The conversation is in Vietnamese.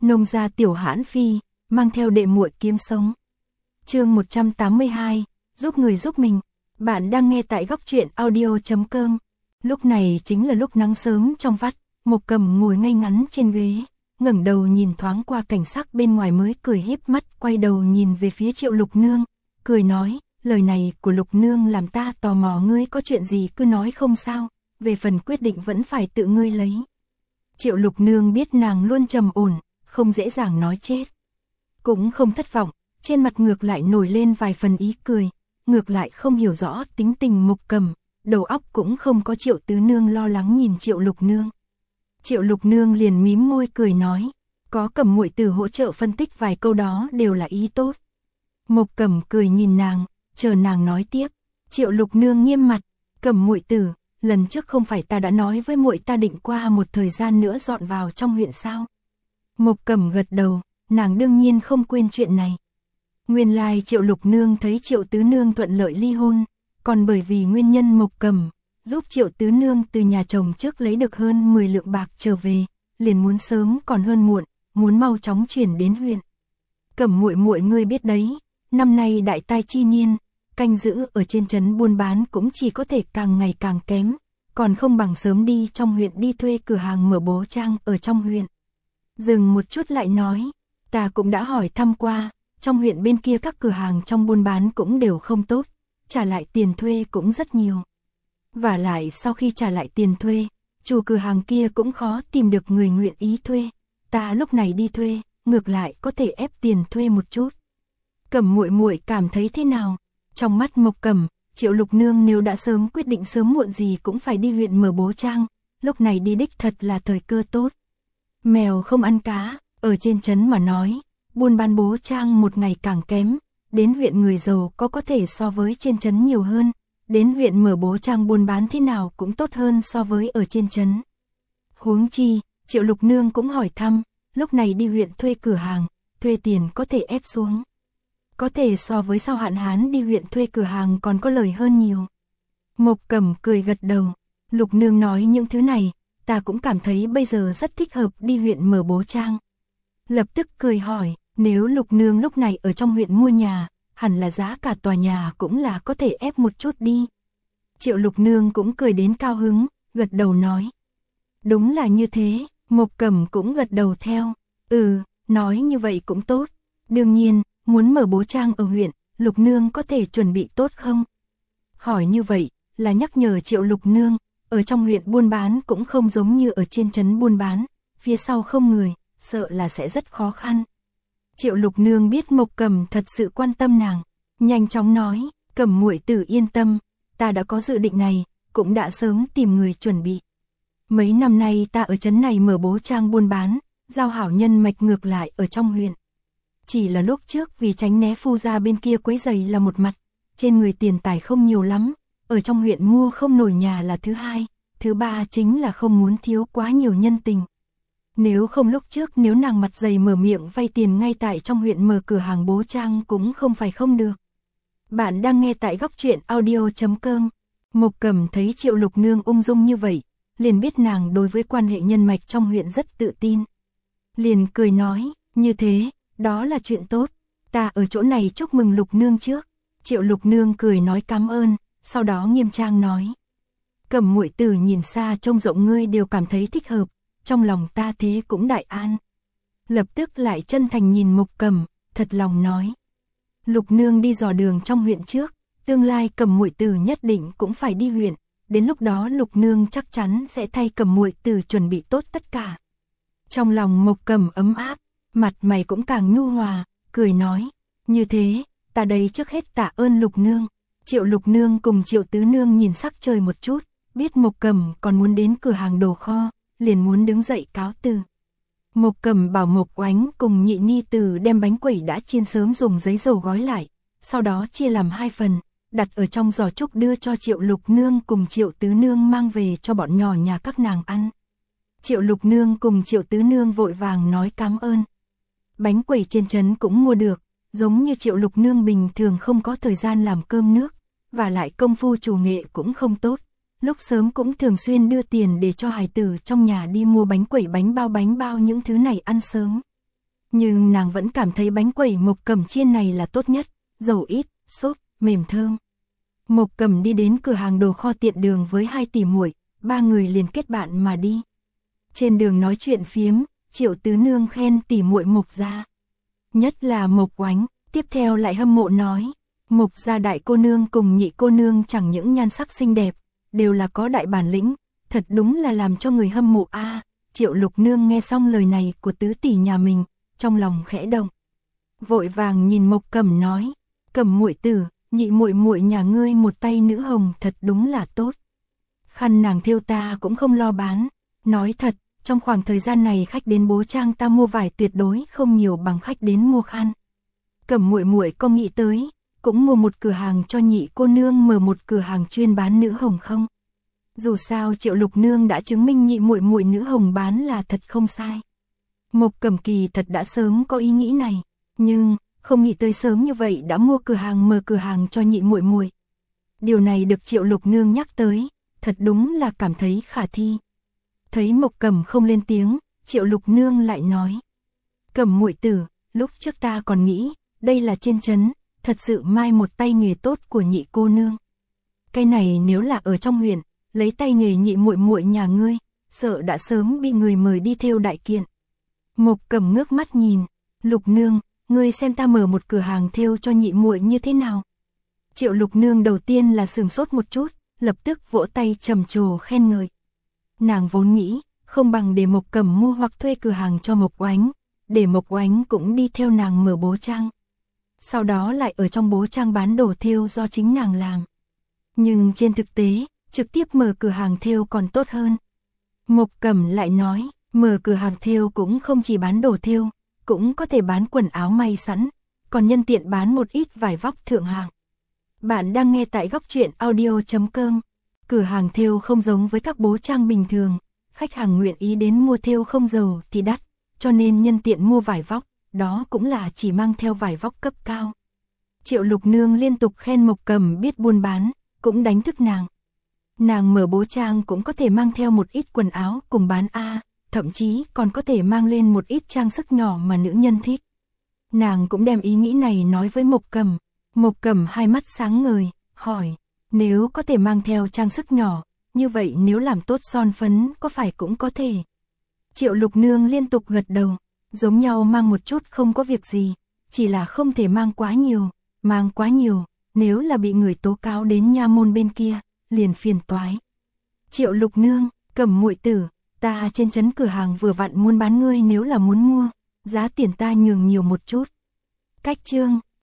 Nông gia tiểu hãn phi, mang theo đệ muội kiếm sống. Chương 182, giúp người giúp mình. Bạn đang nghe tại góc truyện audio.com. Lúc này chính là lúc nắng sớm trong vắt, Mộc Cầm ngồi ngay ngắn trên ghế, ngẩng đầu nhìn thoáng qua cảnh sắc bên ngoài mới cười híp mắt, quay đầu nhìn về phía Triệu Lục Nương, cười nói, lời này của Lục Nương làm ta tò mò, ngươi có chuyện gì cứ nói không sao, về phần quyết định vẫn phải tự ngươi lấy. Triệu Lục Nương biết nàng luôn trầm ổn, không dễ dàng nói chết. Cũng không thất vọng, trên mặt ngược lại nổi lên vài phần ý cười, ngược lại không hiểu rõ tính tình Mộc Cầm, đầu óc cũng không có Triệu Tứ Nương lo lắng nhìn Triệu Lục Nương. Triệu Lục Nương liền mím môi cười nói, có Cẩm muội tử hỗ trợ phân tích vài câu đó đều là ý tốt. Mộc Cầm cười nhìn nàng, chờ nàng nói tiếp. Triệu Lục Nương nghiêm mặt, Cẩm muội tử, lần trước không phải ta đã nói với muội ta định qua một thời gian nữa dọn vào trong huyện sao? Mộc Cầm gật đầu, nàng đương nhiên không quên chuyện này. Nguyên lai Triệu Lục Nương thấy Triệu Tứ Nương thuận lợi ly hôn, còn bởi vì nguyên nhân Mộc Cầm giúp Triệu Tứ Nương từ nhà chồng trước lấy được hơn 10 lượng bạc trở về, liền muốn sớm còn hơn muộn, muốn mau chóng chuyển đến huyện. Cẩm muội muội ngươi biết đấy, năm nay đại tai chi niên, canh giữ ở trên trấn buôn bán cũng chỉ có thể càng ngày càng kém, còn không bằng sớm đi trong huyện đi thuê cửa hàng mở bố trang ở trong huyện. Dừng một chút lại nói, ta cũng đã hỏi thăm qua, trong huyện bên kia các cửa hàng trong buôn bán cũng đều không tốt, trả lại tiền thuê cũng rất nhiều. Và lại sau khi trả lại tiền thuê, chủ cửa hàng kia cũng khó tìm được người nguyện ý thuê, ta lúc này đi thuê, ngược lại có thể ép tiền thuê một chút. Cẩm muội muội cảm thấy thế nào? Trong mắt Mộc Cầm, Triệu Lục Nương nếu đã sớm quyết định sớm muộn gì cũng phải đi huyện mở bố trang, lúc này đi đích thật là thời cơ tốt. Mèo không ăn cá, ở trên trấn mà nói, buôn bán bố trang một ngày càng kém, đến huyện người giàu có thể so với trên trấn nhiều hơn, đến huyện mở bố trang buôn bán thế nào cũng tốt hơn so với ở trên trấn. Huống chi, Triệu Lục Nương cũng hỏi thăm, lúc này đi huyện thuê cửa hàng, thuê tiền có thể ép xuống. Có thể so với sau hạn hán đi huyện thuê cửa hàng còn có lời hơn nhiều. Mộc Cầm cười gật đầu, Lục Nương nói những thứ này, ta cũng cảm thấy bây giờ rất thích hợp đi huyện mở bố trang. Lập tức cười hỏi, nếu Lục Nương lúc này ở trong huyện mua nhà, hẳn là giá cả tòa nhà cũng là có thể ép một chút đi. Triệu Lục Nương cũng cười đến cao hứng, gật đầu nói. Đúng là như thế, Mộc Cầm cũng gật đầu theo. Nói như vậy cũng tốt. Đương nhiên, muốn mở bố trang ở huyện, Lục Nương có thể chuẩn bị tốt không? Hỏi như vậy, là nhắc nhở Triệu Lục Nương, ở trong huyện buôn bán cũng không giống như ở trên trấn buôn bán, phía sau không người, sợ là sẽ rất khó khăn. Triệu Lục Nương biết Mộc Cầm thật sự quan tâm nàng, nhanh chóng nói, Cẩm muội tử yên tâm, ta đã có dự định này, cũng đã sớm tìm người chuẩn bị. Mấy năm nay ta ở trấn này mở bố trang buôn bán, giao hảo nhân mạch ngược lại ở trong huyện. Chỉ là lúc trước vì tránh né phu gia bên kia quấy rầy là một mặt, trên người tiền tài không nhiều lắm, ở trong huyện mua không nổi nhà là thứ hai, thứ ba chính là không muốn thiếu quá nhiều nhân tình. Nếu không lúc trước nếu nàng mặt dày mở miệng vay tiền ngay tại trong huyện mở cửa hàng bố trang cũng không phải không được. Bạn đang nghe tại góc truyện audio.com. Mộc Cầm thấy Triệu Lục Nương ung dung như vậy, liền biết nàng đối với quan hệ nhân mạch trong huyện rất tự tin. Liền cười nói, như thế, đó là chuyện tốt, ta ở chỗ này chúc mừng Lục Nương trước. Triệu Lục Nương cười nói cảm ơn, sau đó nghiêm trang nói. Cẩm muội tử nhìn xa trông rộng ngươi đều cảm thấy thích hợp, trong lòng ta thế cũng đại an. Lập tức lại chân thành nhìn Mộc Cầm, thật lòng nói. Lục Nương đi dò đường trong huyện trước, tương lai Cẩm muội tử nhất định cũng phải đi huyện, đến lúc đó Lục Nương chắc chắn sẽ thay Cẩm muội tử chuẩn bị tốt tất cả. Trong lòng Mộc Cầm ấm áp, mặt mày cũng càng nhu hòa, cười nói, như thế, ta đây trước hết tạ ơn Lục Nương. Triệu Lục Nương cùng Triệu Tứ Nương nhìn sắc trời một chút, biết Mộc Cầm còn muốn đến cửa hàng đồ kho, liền muốn đứng dậy cáo từ. Mộc Cầm bảo Mộc Oánh cùng nhị ni tử đem bánh quẩy đã chiên sớm dùng giấy dầu gói lại, sau đó chia làm 2 phần, đặt ở trong giò trúc đưa cho Triệu Lục Nương cùng Triệu Tứ Nương mang về cho bọn nhỏ nhà các nàng ăn. Triệu Lục Nương cùng Triệu Tứ Nương vội vàng nói cảm ơn. Bánh quẩy trên trấn cũng mua được, giống như Triệu Lục Nương bình thường không có thời gian làm cơm nước, và lại công phu chủ nghệ cũng không tốt. Lúc sớm cũng thường xuyên đưa tiền để cho hài tử trong nhà đi mua bánh quẩy bánh bao những thứ này ăn sớm. Nhưng nàng vẫn cảm thấy bánh quẩy Mộc Cẩm chiên này là tốt nhất, dầu ít, xốp, mềm thơm. Mộc Cẩm đi đến cửa hàng đồ kho tiện đường với 2 tỷ muội, 3 người liền kết bạn mà đi. Trên đường nói chuyện phiếm, Triệu Tứ Nương khen tỷ muội Mộc gia. Nhất là Mộc Oánh, tiếp theo lại hâm mộ nói, Mộc gia đại cô nương cùng nhị cô nương chẳng những nhan sắc xinh đẹp, đều là có đại bản lĩnh, thật đúng là làm cho người hâm mộ a. Triệu Lục Nương nghe xong lời này của tứ tỷ nhà mình, trong lòng khẽ động. Vội vàng nhìn Mộc Cẩm nói, Cẩm muội tử, nhị muội muội nhà ngươi một tay nữ hồng thật đúng là tốt. Khăn nàng thêu ta cũng không lo bán, nói thật, trong khoảng thời gian này khách đến Bố Trang ta mua vải tuyệt đối không nhiều bằng khách đến mua khăn. Cẩm muội muội có nghĩ tới, cũng mua một cửa hàng cho nhị cô nương mở một cửa hàng chuyên bán nữ hồng không? Dù sao Triệu Lục Nương đã chứng minh nhị muội muội nữ hồng bán là thật không sai. Mộc Cẩm kỳ thật đã sớm có ý nghĩ này, nhưng không nghĩ tới sớm như vậy đã mua cửa hàng mở cửa hàng cho nhị muội muội. Điều này được Triệu Lục Nương nhắc tới, thật đúng là cảm thấy khả thi. Thấy Mộc Cẩm không lên tiếng, Triệu Lục Nương lại nói, Cẩm muội tử, lúc trước ta còn nghĩ, đây là trên trấn, thật sự mai một tay nghề tốt của nhị cô nương. Cái này nếu là ở trong huyện, lấy tay nghề nhị muội muội nhà ngươi, sợ đã sớm bị người mời đi thêu đại kiện. Mộc Cẩm ngước mắt nhìn, Lục Nương, ngươi xem ta mở một cửa hàng thêu cho nhị muội như thế nào? Triệu Lục Nương đầu tiên là sửng sốt một chút, lập tức vỗ tay trầm trồ khen ngợi. Nàng vốn nghĩ, không bằng để Mộc Cẩm mua hoặc thuê cửa hàng cho Mộc Oánh, để Mộc Oánh cũng đi theo nàng mở Bố Trang. Sau đó lại ở trong Bố Trang bán đồ thêu do chính nàng làm. Nhưng trên thực tế, trực tiếp mở cửa hàng thêu còn tốt hơn. Mộc Cẩm lại nói, mở cửa hàng thêu cũng không chỉ bán đồ thêu, cũng có thể bán quần áo may sẵn, còn nhân tiện bán một ít vải vóc thượng hạng. Bạn đang nghe tại Góc Truyện Audio.com. Cửa hàng thêu không giống với các Bố Trang bình thường, khách hàng nguyện ý đến mua thêu không dầu thì đắt, cho nên nhân tiện mua vải vóc, đó cũng là chỉ mang theo vải vóc cấp cao. Triệu Lục Nương liên tục khen Mộc Cẩm biết buôn bán, cũng đánh thức nàng. Nàng mở Bố Trang cũng có thể mang theo một ít quần áo cùng bán a, thậm chí còn có thể mang lên một ít trang sức nhỏ mà nữ nhân thích. Nàng cũng đem ý nghĩ này nói với Mộc Cẩm. Mộc Cẩm hai mắt sáng ngời, hỏi, nếu có thể mang theo trang sức nhỏ, như vậy nếu làm tốt son phấn có phải cũng có thể? Triệu Lục Nương liên tục gật đầu, giống nhau mang một chút không có việc gì, chỉ là không thể mang quá nhiều, nếu là bị người tố cáo đến nha môn bên kia, liền phiền toái. Triệu Lục Nương, Cẩm muội tử, ta trên trấn cửa hàng vừa vặn muốn bán ngươi nếu là muốn mua, giá tiền ta nhường nhiều một chút. Cách chương